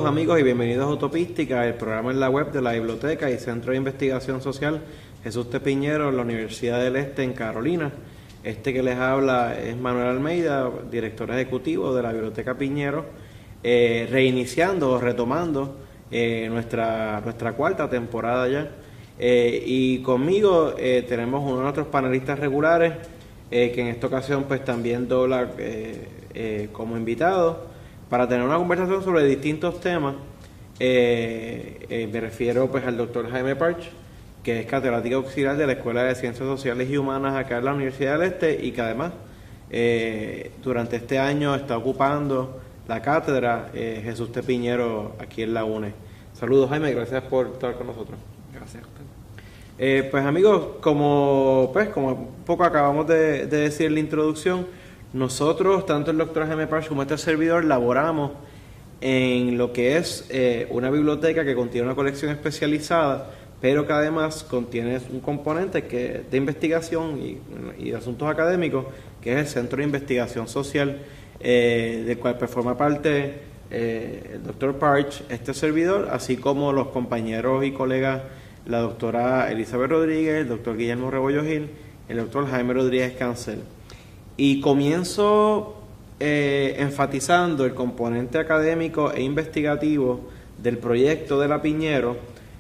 amigos y bienvenidos a Utopística, el programa en la web de la Biblioteca y Centro de Investigación Social Jesús T. Piñero en la Universidad del Este en Carolina. Este que les habla es Manuel Almeida, director ejecutivo de la Biblioteca Piñero, reiniciando o retomando nuestra cuarta temporada ya. Y conmigo tenemos uno de nuestros panelistas regulares, que en esta ocasión pues también dobla como invitado para tener una conversación sobre distintos temas. Me refiero pues al doctor Jaime Parch, que es catedrático auxiliar de la Escuela de Ciencias Sociales y Humanas acá en la Universidad del Este y que además durante este año está ocupando la cátedra Jesús T. Piñero aquí en la UNE. Saludos, Jaime, gracias por estar con nosotros. Gracias a usted. Pues amigos, como un poco acabamos de decir en la introducción, nosotros, tanto el doctor Jaime Parch como este servidor, laboramos en lo que es una biblioteca que contiene una colección especializada, pero que además contiene un componente de investigación y de asuntos académicos, que es el Centro de Investigación Social, del cual pues, forma parte el doctor Parch, este servidor, así como los compañeros y colegas, la doctora Elizabeth Rodríguez, el doctor Guillermo Rebollo Gil, el doctor Jaime Rodríguez Cancel. Y comienzo enfatizando el componente académico e investigativo del proyecto de la Piñero,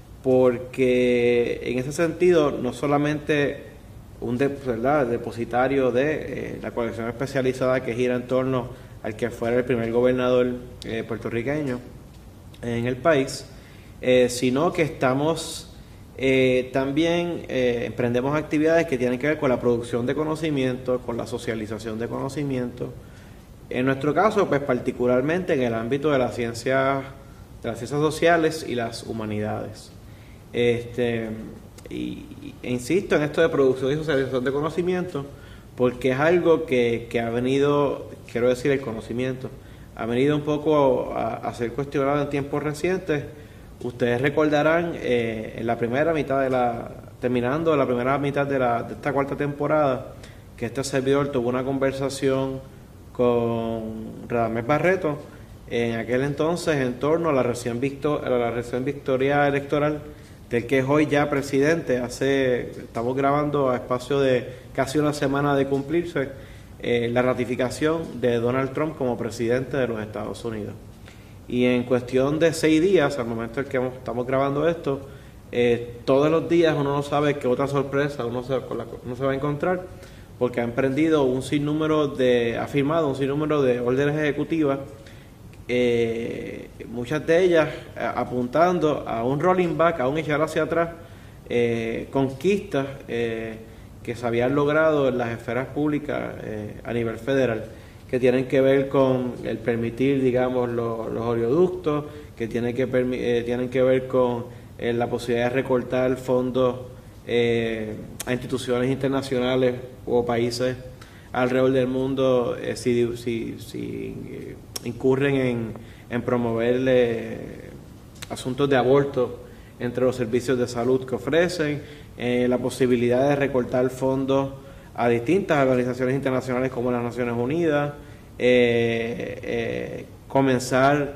porque en ese sentido no solamente un depositario de la colección especializada que gira en torno al que fuera el primer gobernador puertorriqueño en el país, sino que estamos también emprendemos actividades que tienen que ver con la producción de conocimiento, con la socialización de conocimiento. En nuestro caso, pues particularmente en el ámbito de las ciencias sociales y las humanidades. E insisto en esto de producción y socialización de conocimiento, porque es algo que ha venido, quiero decir, el conocimiento, ha venido un poco a ser cuestionado en tiempos recientes. Ustedes recordarán en la primera mitad terminando la primera mitad de esta cuarta temporada, que este servidor tuvo una conversación con Radamés Barreto, en aquel entonces en torno a la recién victoria electoral del que es hoy ya presidente. Estamos grabando a espacio de casi una semana de cumplirse la ratificación de Donald Trump como presidente de los Estados Unidos. Y en cuestión de 6 días, al momento en que estamos grabando esto, todos los días uno no sabe qué otra sorpresa uno se va a encontrar, porque ha firmado un sinnúmero de órdenes ejecutivas, muchas de ellas apuntando a un rolling back, a un echar hacia atrás, conquistas que se habían logrado en las esferas públicas a nivel federal, que tienen que ver con el permitir, digamos, los oleoductos, que tienen que ver con la posibilidad de recortar fondos a instituciones internacionales o países alrededor del mundo si incurren en promover asuntos de aborto entre los servicios de salud que ofrecen, la posibilidad de recortar fondos a distintas organizaciones internacionales como las Naciones Unidas, comenzar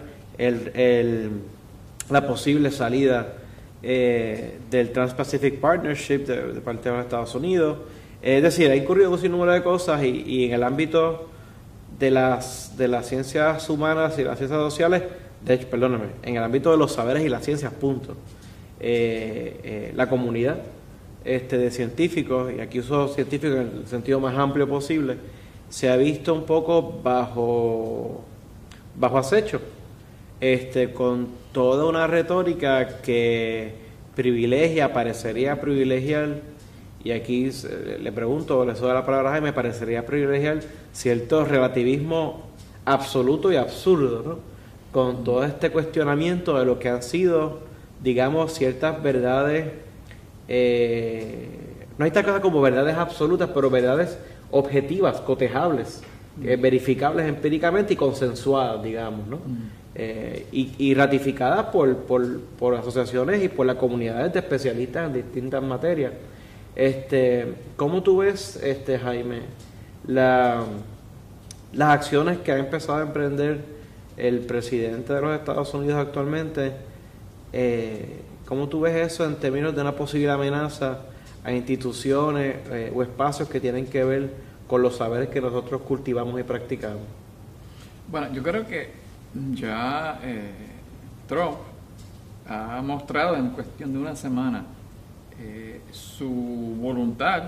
la posible salida del Trans-Pacific Partnership de parte de los Estados Unidos. Es decir, ha incurrido un sinnúmero de cosas y en el ámbito de las ciencias humanas y las ciencias sociales, en el ámbito de los saberes y las ciencias, punto. La comunidad de científicos, y aquí uso científicos en el sentido más amplio posible, se ha visto un poco bajo acecho, con toda una retórica que parecería privilegiar, y aquí le pregunto, le doy la palabra a Jaime, parecería privilegiar cierto relativismo absoluto y absurdo, ¿no? Con todo este cuestionamiento de lo que han sido, digamos, ciertas verdades. No hay tal cosa como verdades absolutas, pero verdades objetivas, cotejables, verificables empíricamente y consensuadas, digamos, ¿no? Y ratificadas por asociaciones y por las comunidades de especialistas en distintas materias. ¿Cómo tú ves, Jaime, las acciones que ha empezado a emprender el presidente de los Estados Unidos actualmente, ¿cómo tú ves eso en términos de una posible amenaza a instituciones o espacios que tienen que ver con los saberes que nosotros cultivamos y practicamos? Bueno, yo creo que ya Trump ha mostrado en cuestión de una semana su voluntad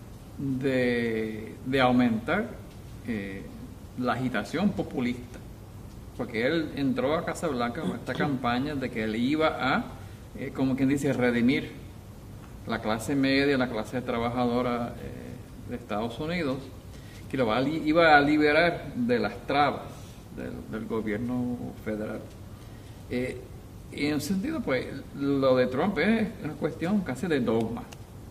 de aumentar la agitación populista, porque él entró a Casa Blanca con esta campaña de que él iba a, como quien dice, redimir la clase media, la clase trabajadora de Estados Unidos, que iba a liberar de las trabas del gobierno federal. Y en un sentido, pues, lo de Trump es una cuestión casi de dogma.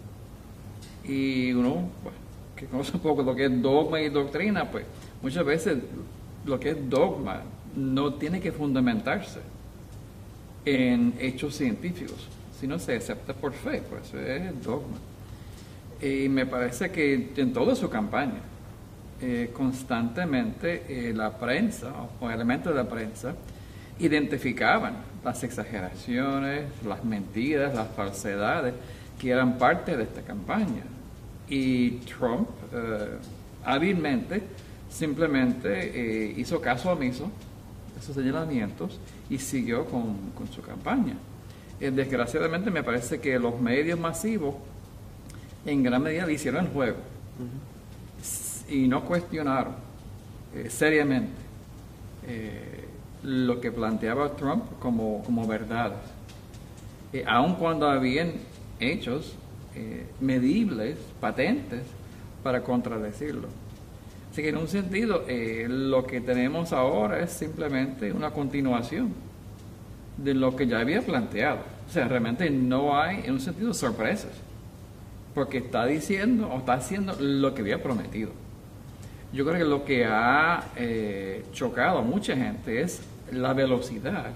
Y uno, pues, que conoce un poco lo que es dogma y doctrina, pues, muchas veces lo que es dogma no tiene que fundamentarse en hechos científicos, sino se acepta por fe, por eso es dogma. Y me parece que en toda su campaña, constantemente la prensa, o elementos de la prensa, identificaban las exageraciones, las mentiras, las falsedades que eran parte de esta campaña. Y Trump hábilmente simplemente hizo caso omiso de esos señalamientos y siguió con su campaña. Desgraciadamente me parece que los medios masivos en gran medida le hicieron el juego y no cuestionaron seriamente lo que planteaba Trump como verdades, aun cuando habían hechos medibles, patentes, para contradecirlo. Así que en un sentido, lo que tenemos ahora es simplemente una continuación de lo que ya había planteado. O sea, realmente no hay, en un sentido, sorpresas, porque está diciendo o está haciendo lo que había prometido. Yo creo que lo que ha chocado a mucha gente es la velocidad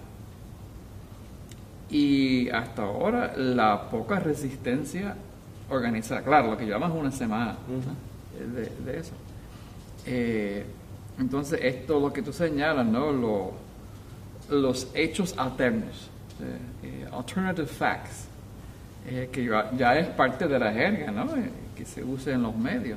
y hasta ahora la poca resistencia organizada. Claro, lo que llevamos una semana de eso. Entonces, esto lo que tú señalas, ¿no? Los hechos alternos, alternative facts, que ya es parte de la jerga, ¿no? Que se usa en los medios.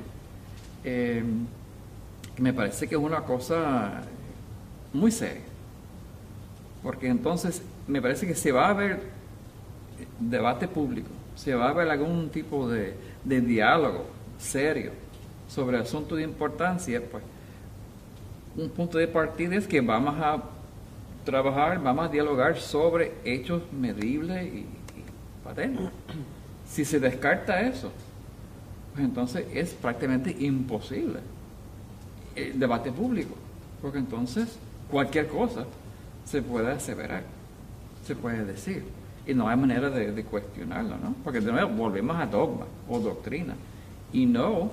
Me parece que es una cosa muy seria, porque entonces me parece que se va a ver debate público, se va a ver algún tipo de diálogo serio sobre asuntos de importancia. Pues un punto de partida es que vamos a trabajar, vamos a dialogar sobre hechos medibles y patentes. Si se descarta eso, pues entonces es prácticamente imposible el debate público, porque entonces cualquier cosa se puede aseverar, se puede decir, y no hay manera de cuestionarlo, ¿no? Porque de nuevo volvemos a dogma o doctrina y no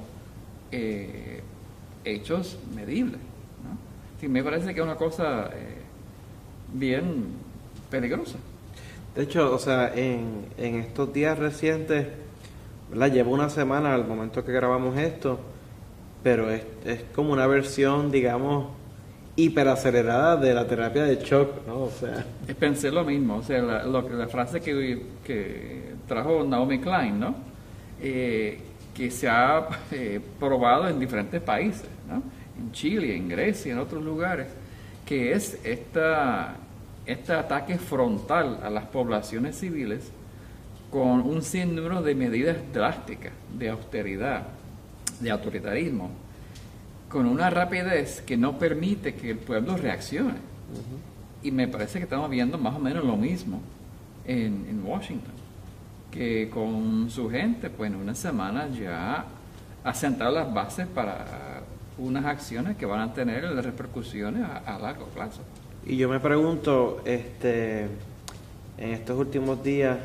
hechos medibles, ¿no? Sí, me parece que es una cosa bien peligrosa. De hecho, o sea, en estos días recientes, ¿verdad? Lleva una semana al momento que grabamos esto, pero es como una versión, digamos, hiperacelerada de la terapia de shock, ¿no? O sea, pensé lo mismo, o sea, la frase que trajo Naomi Klein, ¿no? Que se ha probado en diferentes países, ¿no? En Chile, en Grecia, en otros lugares, que es este ataque frontal a las poblaciones civiles con un sinnúmero de medidas drásticas de austeridad, de autoritarismo, con una rapidez que no permite que el pueblo reaccione. Y me parece que estamos viendo más o menos lo mismo en Washington, que con su gente, pues en una semana ya ha sentado las bases para unas acciones que van a tener repercusiones a largo plazo. Y yo me pregunto, en estos últimos días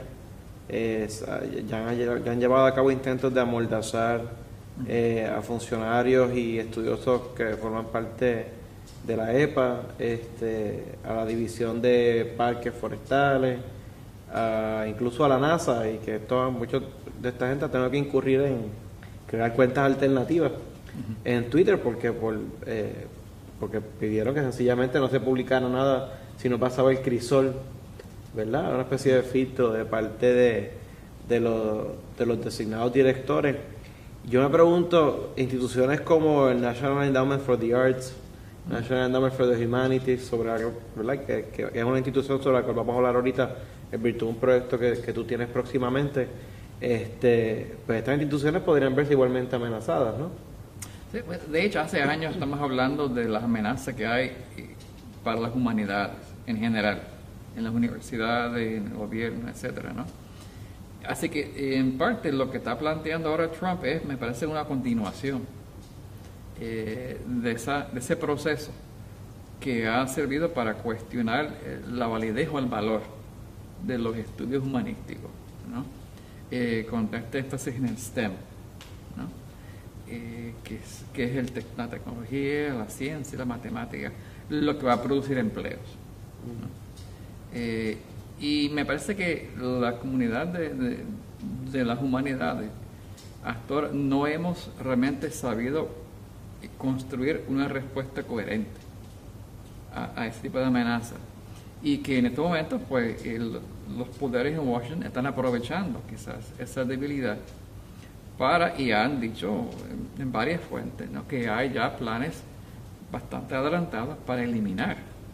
ya han llevado a cabo intentos de amordazar a funcionarios y estudiosos que forman parte de la EPA, a la División de Parques Forestales, incluso a la NASA, y que muchos de esta gente han tenido que incurrir en crear cuentas alternativas en Twitter, porque porque pidieron que sencillamente no se publicara nada si no pasaba el crisol, ¿verdad? Una especie de filtro de parte de los designados directores. Yo me pregunto, instituciones como el National Endowment for the Arts, National Endowment for the Humanities, ¿verdad? Que es una institución sobre la cual vamos a hablar ahorita, en virtud de un proyecto que tú tienes próximamente, pues estas instituciones podrían verse igualmente amenazadas, ¿no? Sí, pues, de hecho, hace años estamos hablando de las amenazas que hay para las humanidades en general, en las universidades, en el gobierno, etcétera, ¿no? Así que, en parte, lo que está planteando ahora Trump me parece una continuación de ese proceso que ha servido para cuestionar la validez o el valor de los estudios humanísticos, ¿no? Con este énfasis en el STEM, ¿no? Que es la tecnología, la ciencia, la matemática, lo que va a producir empleos, ¿no? Y me parece que la comunidad de las humanidades hasta ahora no hemos realmente sabido construir una respuesta coherente a ese tipo de amenazas, y que en estos momentos pues los poderes en Washington están aprovechando quizás esa debilidad y han dicho en varias fuentes, ¿no?, que hay ya planes bastante adelantados para eliminar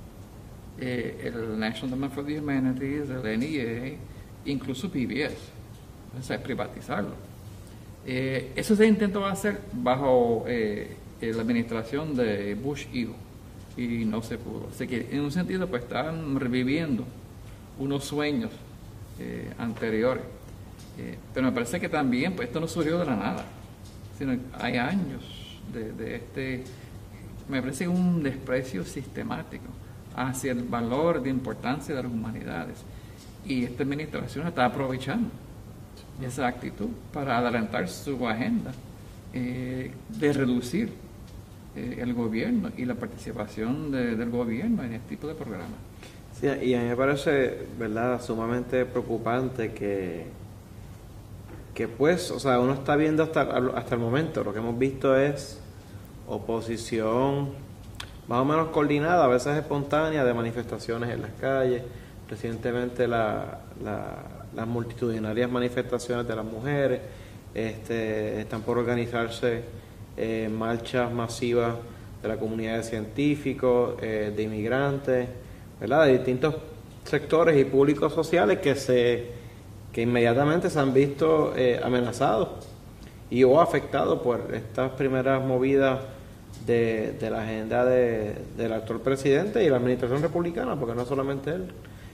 el National Endowment for the Humanities, el NEA, incluso PBS, o sea, privatizarlo. Eso se intentó hacer bajo la administración de Bush hijo y no se pudo. Así que en un sentido pues están reviviendo unos sueños anteriores. Pero me parece que también pues esto no surgió de la nada, sino hay años de me parece un desprecio sistemático hacia el valor de importancia de las humanidades, y esta administración está aprovechando esa actitud para adelantar su agenda de reducir el gobierno y la participación del gobierno en este tipo de programas. Sí, y a mí me parece, ¿verdad?, sumamente preocupante que pues, o sea, uno está viendo hasta el momento, lo que hemos visto es oposición más o menos coordinada, a veces espontánea, de manifestaciones en las calles. Recientemente las multitudinarias manifestaciones de las mujeres, están por organizarse marchas masivas de la comunidad de científicos, de inmigrantes, ¿verdad?, de distintos sectores y públicos sociales que inmediatamente se han visto amenazados o afectados por estas primeras movidas de la agenda del actual presidente y la administración republicana, porque no solamente él.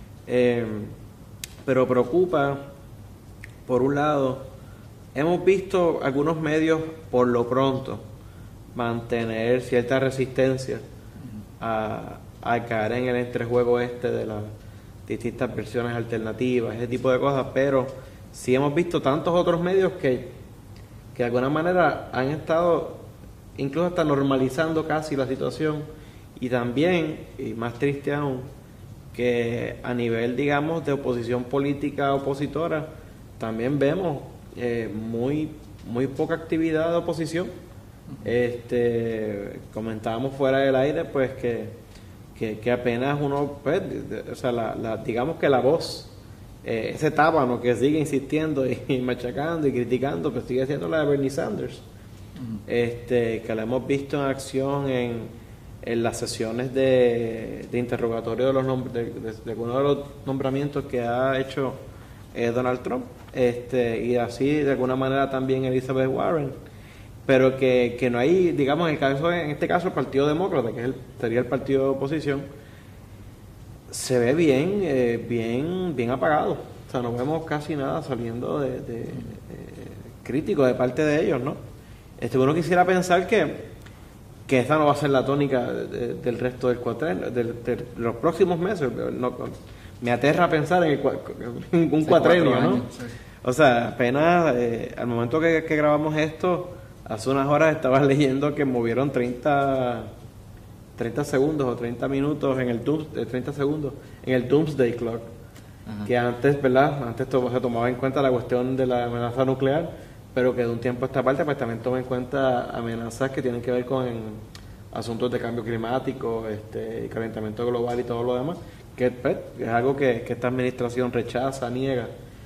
Pero preocupa, por un lado, hemos visto algunos medios por lo pronto mantener cierta resistencia a caer en el entrejuego de las distintas versiones alternativas, ese tipo de cosas, pero sí hemos visto tantos otros medios que de alguna manera han estado incluso hasta normalizando casi la situación, y también, y más triste aún, que a nivel, digamos, de oposición política opositora, también vemos muy poca actividad de oposición. Comentábamos fuera del aire pues que apenas uno, pues, o sea, digamos que la voz, ese tábano que sigue insistiendo y machacando y criticando, pues sigue siendo la de Bernie Sanders, que la hemos visto en acción en las sesiones de interrogatorio de algunos de los nombramientos que ha hecho Donald Trump, y así de alguna manera también Elizabeth Warren, pero que no hay, digamos, en este caso el Partido Demócrata, que sería el partido de oposición, se ve bien apagado. O sea, no vemos casi nada saliendo de crítico de parte de ellos, ¿no? Uno quisiera pensar que esta no va a ser la tónica del resto del cuatrenio, de los próximos meses. Me aterra pensar en un cuatrenio, ¿no? Sí. O sea, apenas al momento que grabamos esto, hace unas horas estaba leyendo que movieron 30 segundos o 30 minutos en el 30 segundos en el Doomsday Clock. Ajá. Que antes, ¿verdad? Antes se tomaba en cuenta la cuestión de la amenaza nuclear, pero que de un tiempo a esta parte pues también toma en cuenta amenazas que tienen que ver con asuntos de cambio climático, calentamiento global y todo lo demás, que pues, es algo que esta administración rechaza, niega.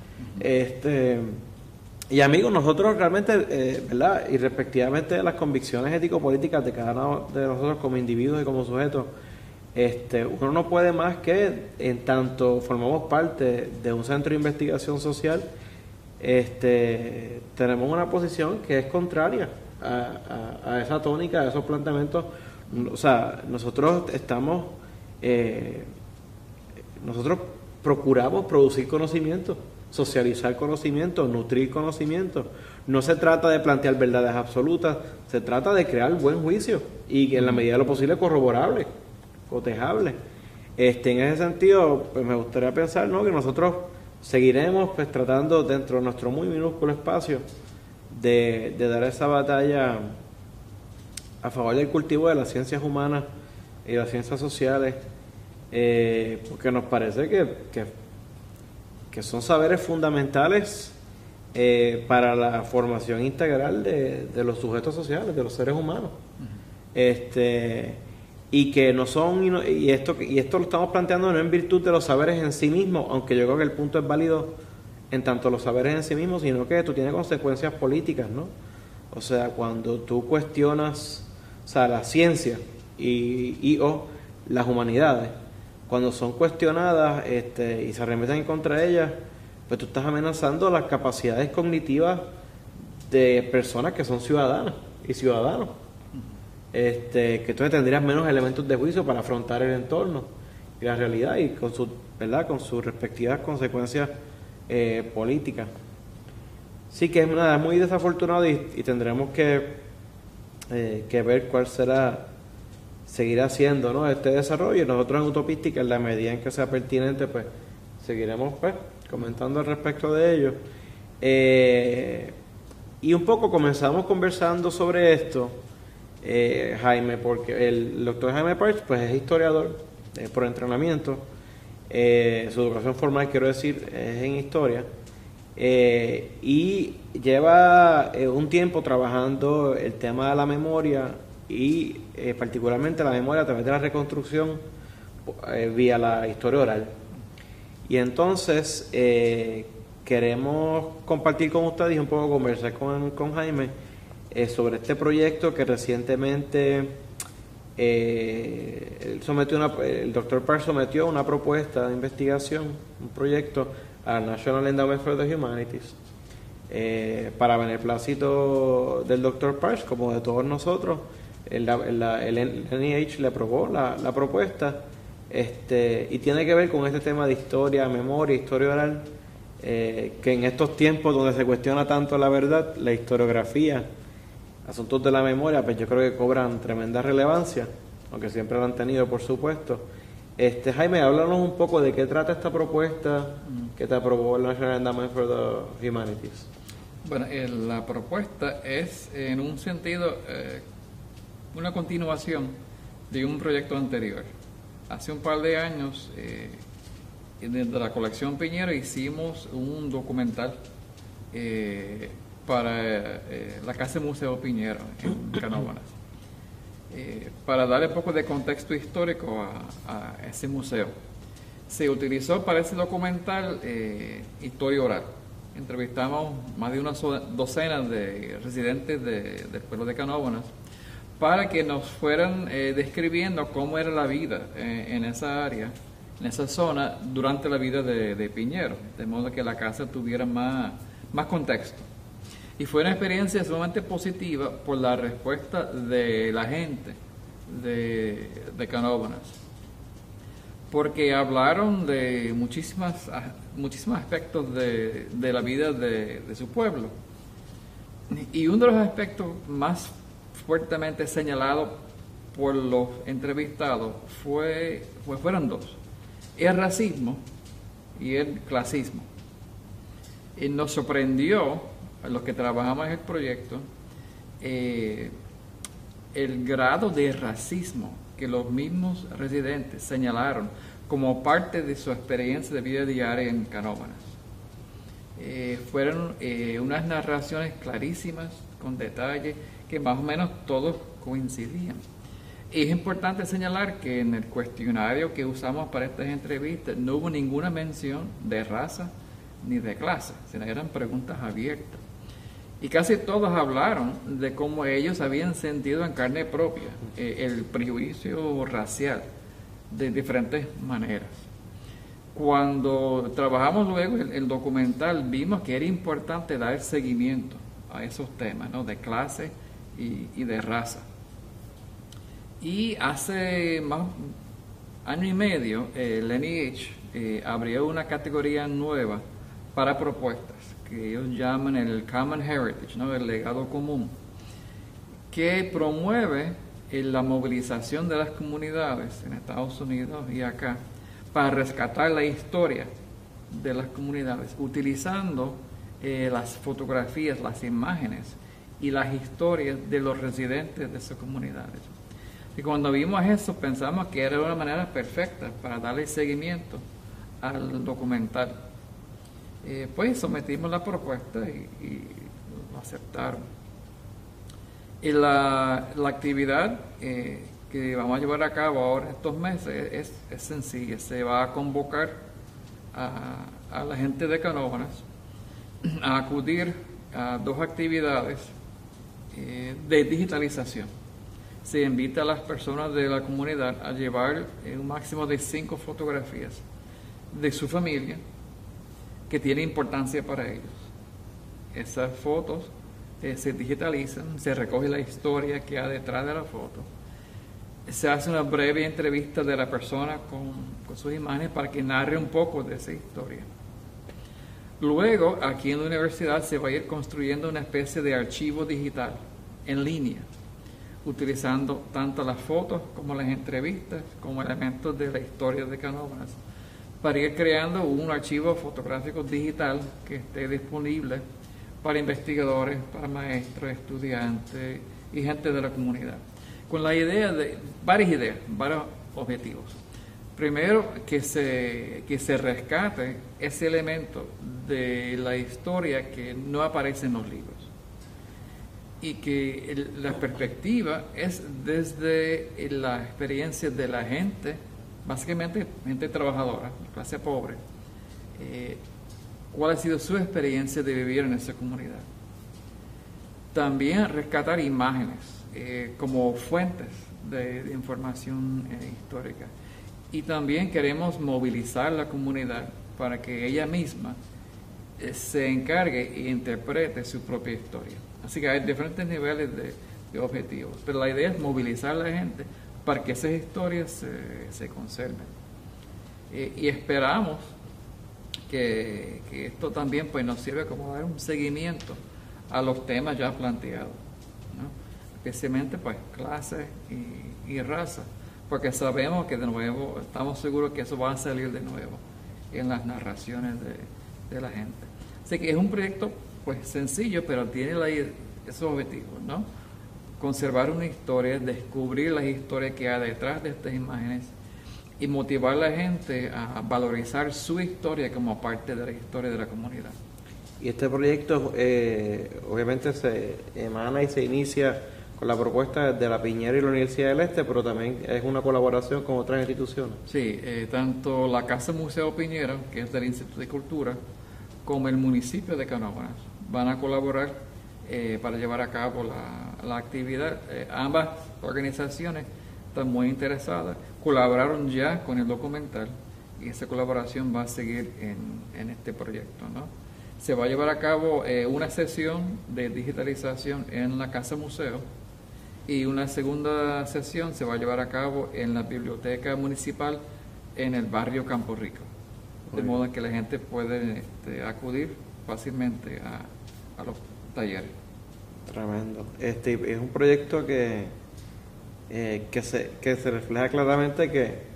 Y amigos, nosotros realmente, ¿verdad? Y respectivamente de las convicciones ético-políticas de cada uno de nosotros como individuos y como sujetos, uno no puede más que, en tanto formamos parte de un centro de investigación social, tenemos una posición que es contraria a esa tónica, a esos planteamientos. O sea, nosotros procuramos producir conocimiento, socializar conocimiento, nutrir conocimiento. No se trata de plantear verdades absolutas, se trata de crear buen juicio y que en la medida de lo posible corroborable, cotejable. En ese sentido, pues me gustaría pensar, ¿no?, que nosotros seguiremos pues tratando dentro de nuestro muy minúsculo espacio de dar esa batalla a favor del cultivo de las ciencias humanas y las ciencias sociales, porque nos parece que son saberes fundamentales para la formación integral de los sujetos sociales, de los seres humanos. Y que no son, y esto lo estamos planteando no en virtud de los saberes en sí mismos, aunque yo creo que el punto es válido en tanto los saberes en sí mismos, sino que esto tiene consecuencias políticas, ¿no? O sea, cuando tú cuestionas, o sea, la ciencia o las humanidades, cuando son cuestionadas y se arremeten en contra de ellas, pues tú estás amenazando las capacidades cognitivas de personas que son ciudadanas y ciudadanos. Que entonces tendrías menos elementos de juicio para afrontar el entorno y la realidad y con sus respectivas consecuencias políticas. Sí que es muy desafortunado y tendremos que ver cuál seguirá siendo, ¿no?, este desarrollo. Y nosotros en Utopística, en la medida en que sea pertinente, pues seguiremos comentando al respecto de ello. Y un poco comenzamos conversando sobre esto, Jaime, porque el doctor Jaime Parks pues es historiador por entrenamiento, su educación formal, quiero decir, es en historia, y lleva un tiempo trabajando el tema de la memoria y particularmente la memoria a través de la reconstrucción vía la historia oral. Y entonces queremos compartir con ustedes y un poco conversar con Jaime sobre este proyecto que recientemente el doctor Parks sometió una propuesta de investigación, un proyecto al National Endowment for the Humanities, para beneplácito del doctor Parks como de todos nosotros. El NIH le aprobó la propuesta, y tiene que ver con este tema de historia, memoria, historia oral, que en estos tiempos donde se cuestiona tanto la verdad, la historiografía, asuntos de la memoria, pues yo creo que cobran tremenda relevancia, aunque siempre lo han tenido, por supuesto. Jaime, háblanos un poco de qué trata esta propuesta que te aprobó el National Endowment for the Humanities. Bueno, la propuesta es, en un sentido, una continuación de un proyecto anterior. Hace un par de años, desde la colección Piñero, hicimos un documental para la Casa Museo Piñero en Canóvanas, para darle un poco de contexto histórico a ese museo. Se utilizó para ese documental historia oral. Entrevistamos más de una docena de residentes del pueblo de Canóvanas para que nos fueran describiendo cómo era la vida en esa área, en esa zona, durante la vida de Piñero, de modo que la casa tuviera más contexto. Y fue una experiencia sumamente positiva por la respuesta de la gente de Canóvanas, porque hablaron de muchísimos aspectos de la vida de su pueblo. Y uno de los aspectos más fuertemente señalados por los entrevistados fueron dos: el racismo y el clasismo. Y nos sorprendió a los que trabajamos en el proyecto el grado de racismo que los mismos residentes señalaron como parte de su experiencia de vida diaria en Canóvanas. Fueron unas narraciones clarísimas, con detalles, que más o menos todos coincidían. Es importante señalar que en el cuestionario que usamos para estas entrevistas no hubo ninguna mención de raza ni de clase, sino eran preguntas abiertas. Y casi todos hablaron de cómo ellos habían sentido en carne propia el prejuicio racial de diferentes maneras. Cuando trabajamos luego el documental, vimos que era importante dar seguimiento a esos temas, ¿no?, de clase y de raza. Y hace más año y medio, el NEH abrió una categoría nueva para propuestas, que ellos llaman el Common Heritage, ¿no?, el legado común, que promueve la movilización de las comunidades en Estados Unidos y acá para rescatar la historia de las comunidades, utilizando las fotografías, las imágenes y las historias de los residentes de esas comunidades. Y cuando vimos eso, pensamos que era una manera perfecta para darle seguimiento al documental. Pues sometimos la propuesta y lo aceptaron. Y la actividad que vamos a llevar a cabo ahora estos meses es sencilla. Se va a convocar a la gente de Canóvanas a acudir a 2 actividades de digitalización. Se invita a las personas de la comunidad a llevar un máximo de 5 fotografías de su familia que tiene importancia para ellos. Esas fotos se digitalizan, se recoge la historia que hay detrás de la foto, se hace una breve entrevista de la persona con sus imágenes para que narre un poco de esa historia. Luego, aquí en la universidad se va a ir construyendo una especie de archivo digital en línea, utilizando tanto las fotos como las entrevistas como elementos de la historia de Canóvanas, para ir creando un archivo fotográfico digital que esté disponible para investigadores, para maestros, estudiantes y gente de la comunidad, con la idea de varios objetivos. Primero, que se rescate ese elemento de la historia que no aparece en los libros, y que la perspectiva es desde la experiencia de la gente, básicamente gente trabajadora, clase pobre, cuál ha sido su experiencia de vivir en esa comunidad. También rescatar imágenes como fuentes de información histórica. Y también queremos movilizar la comunidad para que ella misma se encargue e interprete su propia historia. Así que hay diferentes niveles de objetivos, pero la idea es movilizar a la gente para que esas historias se conserven. Y esperamos que esto también pues, nos sirve como dar un seguimiento a los temas ya planteados, ¿no? Especialmente pues clase y raza, porque sabemos que de nuevo, estamos seguros que eso va a salir de nuevo en las narraciones de la gente. Así que es un proyecto pues sencillo, pero tiene esos objetivos, ¿no? Conservar una historia, descubrir las historias que hay detrás de estas imágenes y motivar a la gente a valorizar su historia como parte de la historia de la comunidad. Y este proyecto obviamente se emana y se inicia con la propuesta de la Piñera y la Universidad del Este, pero también es una colaboración con otras instituciones. Sí, tanto la Casa Museo Piñera, que es del Instituto de Cultura, como el municipio de Canóvanas van a colaborar para llevar a cabo la actividad. Ambas organizaciones están muy interesadas, colaboraron ya con el documental y esa colaboración va a seguir en este proyecto, ¿no? Se va a llevar a cabo una sesión de digitalización en la Casa Museo y una segunda sesión se va a llevar a cabo en la Biblioteca Municipal en el barrio Campo Rico, de modo que la gente puede acudir fácilmente a los talleres. Tremendo. Es un proyecto que se refleja claramente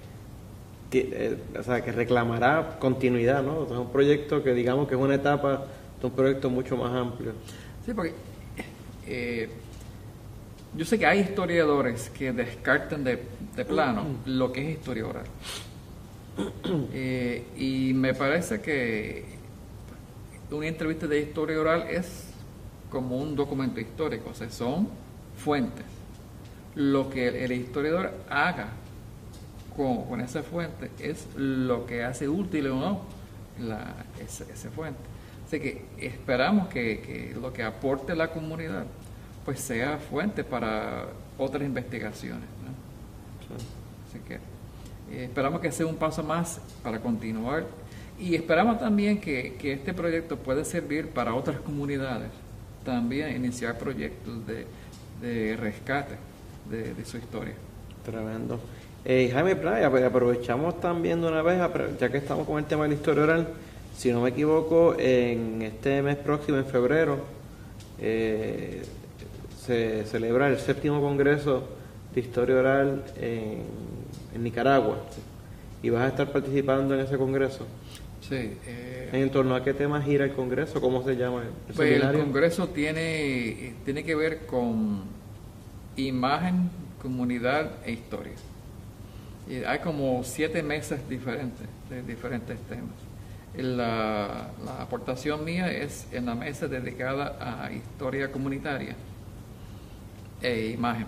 o sea, que reclamará continuidad, ¿no? O sea, es un proyecto que digamos que es una etapa de un proyecto mucho más amplio. Sí, porque yo sé que hay historiadores que descartan de plano lo que es historia oral. Y me parece que una entrevista de historia oral es como un documento histórico, o sea, son fuentes. lo que el historiador haga con esa fuente es lo que hace útil o no esa fuente. Así que esperamos que lo que aporte la comunidad pues sea fuente para otras investigaciones, ¿no? Sí. Así que esperamos que sea un paso más para continuar y esperamos también que este proyecto pueda servir para otras comunidades, también iniciar proyectos de rescate de su historia. Tremendo. Jaime Playa, aprovechamos también de una vez, ya que estamos con el tema de la historia oral, si no me equivoco, en este mes próximo, en febrero, se celebra el 7º Congreso de Historia Oral en Nicaragua. ¿Y vas a estar participando en ese congreso? Sí. ¿En torno a qué tema gira el congreso? ¿Cómo se llama el seminario? El congreso tiene que ver con imagen, comunidad e historia. Y hay como 7 mesas diferentes, de diferentes temas. La aportación mía es en la mesa dedicada a historia comunitaria e imagen.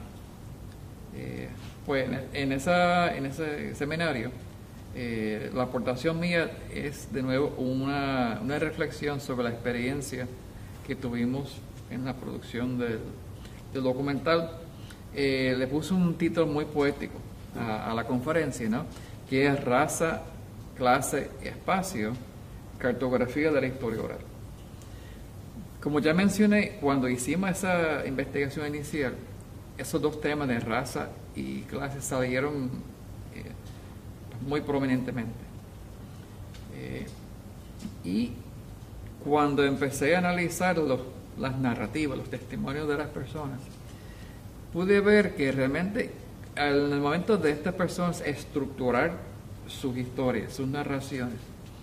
Pues en ese seminario, la aportación mía es de nuevo una reflexión sobre la experiencia que tuvimos en la producción del documental. Le puse un título muy poético a la conferencia, ¿no? Que es Raza, Clase, Espacio, Cartografía de la Historia Oral. Como ya mencioné, cuando hicimos esa investigación inicial, esos dos temas de raza y clase salieron muy prominentemente. Y cuando empecé a analizar las narrativas, los testimonios de las personas, pude ver que realmente en el momento de estas personas estructurar sus historias, sus narraciones,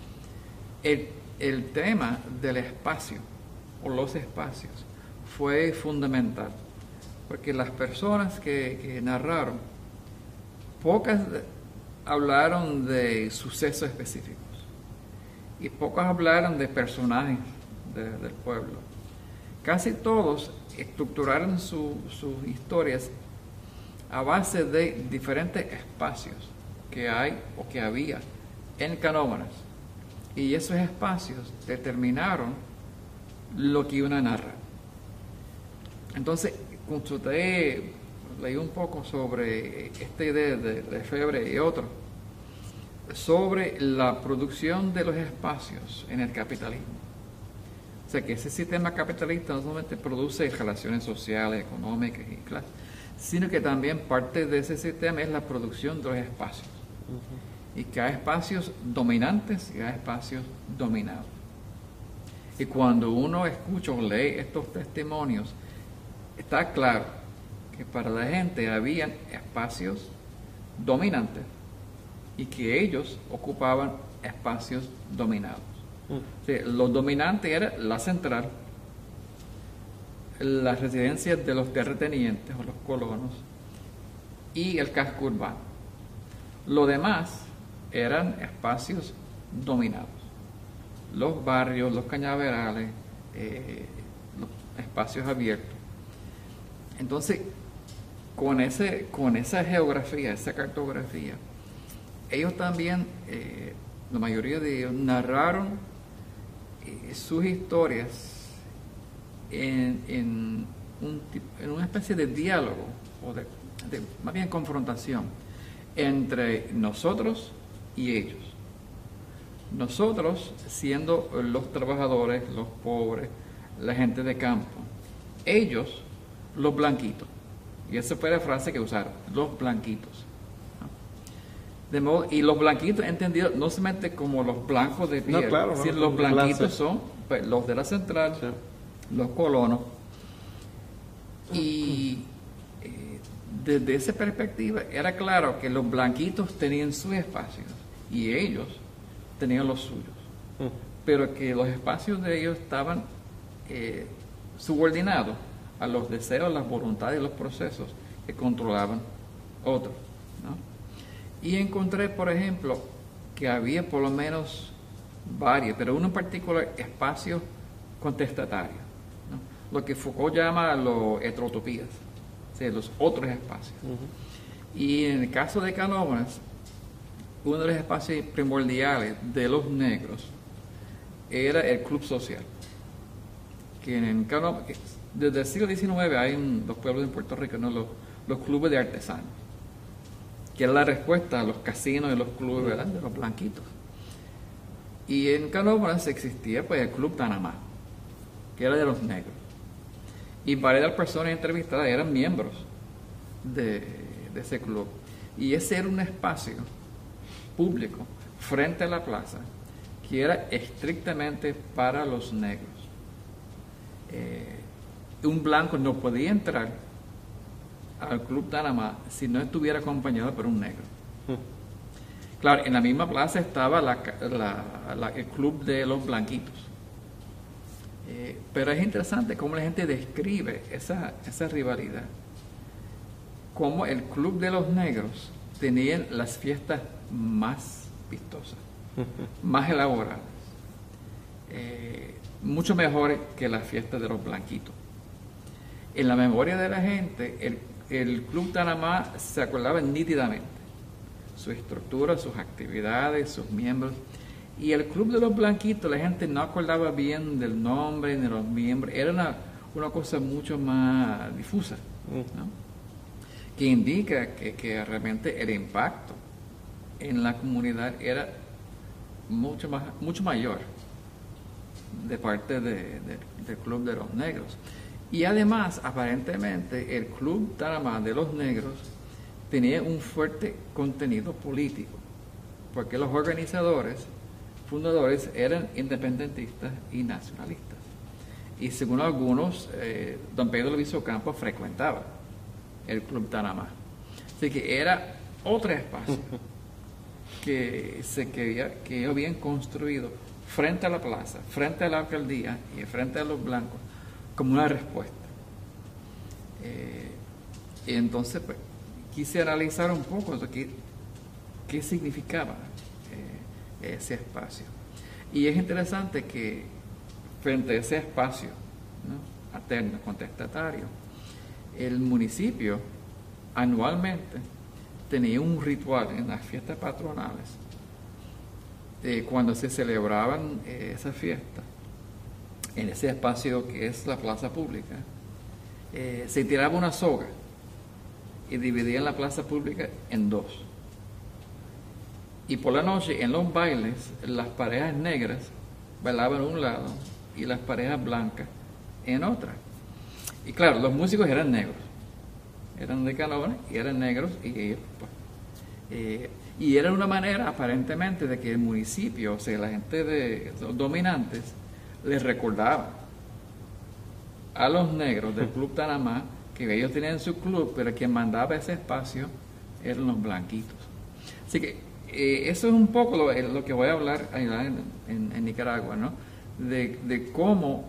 el tema del espacio o los espacios fue fundamental, porque las personas que narraron, pocas hablaron de sucesos específicos y pocas hablaron de personajes del pueblo. Casi todos estructuraron sus historias a base de diferentes espacios que hay o que había en Canóvanas, y esos espacios determinaron lo que iban a narrar. Entonces, consulté, leí un poco sobre esta idea de Lefebvre y otros, sobre la producción de los espacios en el capitalismo. O sea, que ese sistema capitalista no solamente produce relaciones sociales, económicas y clases, sino que también parte de ese sistema es la producción de los espacios. Y que hay espacios dominantes y hay espacios dominados. Y cuando uno escucha o lee estos testimonios, está claro que para la gente habían espacios dominantes y que ellos ocupaban espacios dominados. O sea, los dominantes eran la central, las residencias de los terratenientes o los colonos y el casco urbano. Lo demás eran espacios dominados. Los barrios, los cañaverales, los espacios abiertos. Entonces, con esa geografía, esa cartografía, ellos también, la mayoría de ellos, narraron sus historias en una especie de diálogo, o más bien confrontación, entre nosotros y ellos. Nosotros siendo los trabajadores, los pobres, la gente de campo. Ellos, los blanquitos. Y esa fue la frase que usaron, los blanquitos. De modo, y los blanquitos entendidos no solamente como los blancos de piel, sino los blanquitos son pues, los de la central, sí, los colonos. Y desde esa perspectiva era claro que los blanquitos tenían sus espacios y ellos tenían los suyos, pero que los espacios de ellos estaban subordinados a los deseos, las voluntades y los procesos que controlaban otros, ¿no? Y encontré, por ejemplo, que había por lo menos varios, pero uno en particular, espacios contestatarios, ¿no? Lo que Foucault llama los heterotopías. sea, los otros espacios. Y en el caso de Canóvanas, uno de los espacios primordiales de los negros era el club social. Que desde el siglo XIX hay en los pueblos de Puerto Rico, ¿no? los clubes de artesanos, que era la respuesta a los casinos y los clubes, ¿verdad?, de los blanquitos. Y en Canóvanas existía pues el Club Tanamá, que era de los negros. Y varias de las personas entrevistadas eran miembros de ese club. Y ese era un espacio público frente a la plaza que era estrictamente para los negros. Un blanco no podía entrar al Club Tanamá si no estuviera acompañado por un negro. Claro, en la misma plaza estaba el Club de los Blanquitos. Pero es interesante cómo la gente describe esa rivalidad. Cómo el Club de los Negros tenía las fiestas más vistosas, más elaboradas, mucho mejores que las fiestas de los Blanquitos. En la memoria de la gente, el Club Tanamá se acordaba nítidamente su estructura, sus actividades, sus miembros. Y el Club de los Blanquitos, la gente no acordaba bien del nombre ni de los miembros. Era una cosa mucho más difusa, ¿no? Que indica que realmente el impacto en la comunidad era mucho mayor de parte del Club de los Negros. Y además, aparentemente, el Club Tanamá de los Negros tenía un fuerte contenido político, porque los fundadores eran independentistas y nacionalistas. Y según algunos, don Pedro Luis Ocampo frecuentaba el Club Tanamá. Así que era otro espacio que habían construido frente a la plaza, frente a la alcaldía y frente a los blancos, como una respuesta. Y entonces, pues, quise analizar un poco qué significaba ese espacio. Y es interesante que frente a ese espacio, ¿no?, alterno, contestatario, el municipio anualmente tenía un ritual en las fiestas patronales. Cuando se celebraban esas fiestas, en ese espacio que es la plaza pública, se tiraba una soga y dividían la plaza pública en dos. Y por la noche, en los bailes, las parejas negras bailaban en un lado y las parejas blancas en otra. Y claro, los músicos eran negros, eran de Canóvanas y eran negros, y era una manera aparentemente de que el municipio, o sea, la gente de los dominantes, les recordaba a los negros del Club Tanamá que ellos tenían su club, pero quien mandaba ese espacio eran los blanquitos. Así que eso es un poco lo que voy a hablar allá en Nicaragua, ¿no? De cómo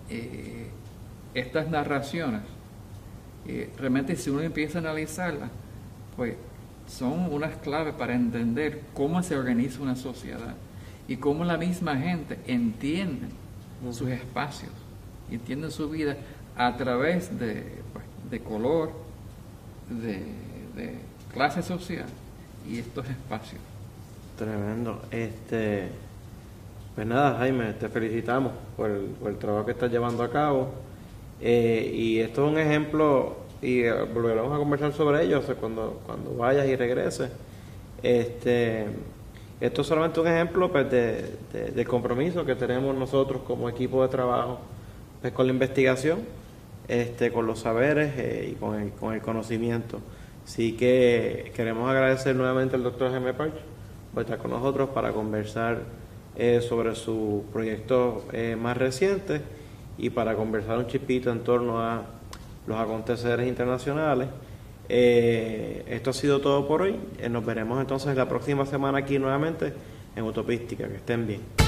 estas narraciones, realmente si uno empieza a analizarlas, pues son unas claves para entender cómo se organiza una sociedad y cómo la misma gente entiende sus espacios y entiende su vida a través de color, de clase social y estos espacios. Tremendo. Pues nada, Jaime, te felicitamos por el trabajo que estás llevando a cabo. Y esto es un ejemplo, y volveremos a conversar sobre ello, o sea, cuando vayas y regreses. Esto es solamente un ejemplo, pues, de compromiso que tenemos nosotros como equipo de trabajo, pues, con la investigación, con los saberes y con el conocimiento. Así que queremos agradecer nuevamente al doctor Jaime Parch por estar con nosotros para conversar sobre su proyecto más reciente y para conversar un chispito en torno a los aconteceres internacionales. Esto ha sido todo por hoy. Nos veremos entonces la próxima semana aquí nuevamente en Utopística. Que estén bien.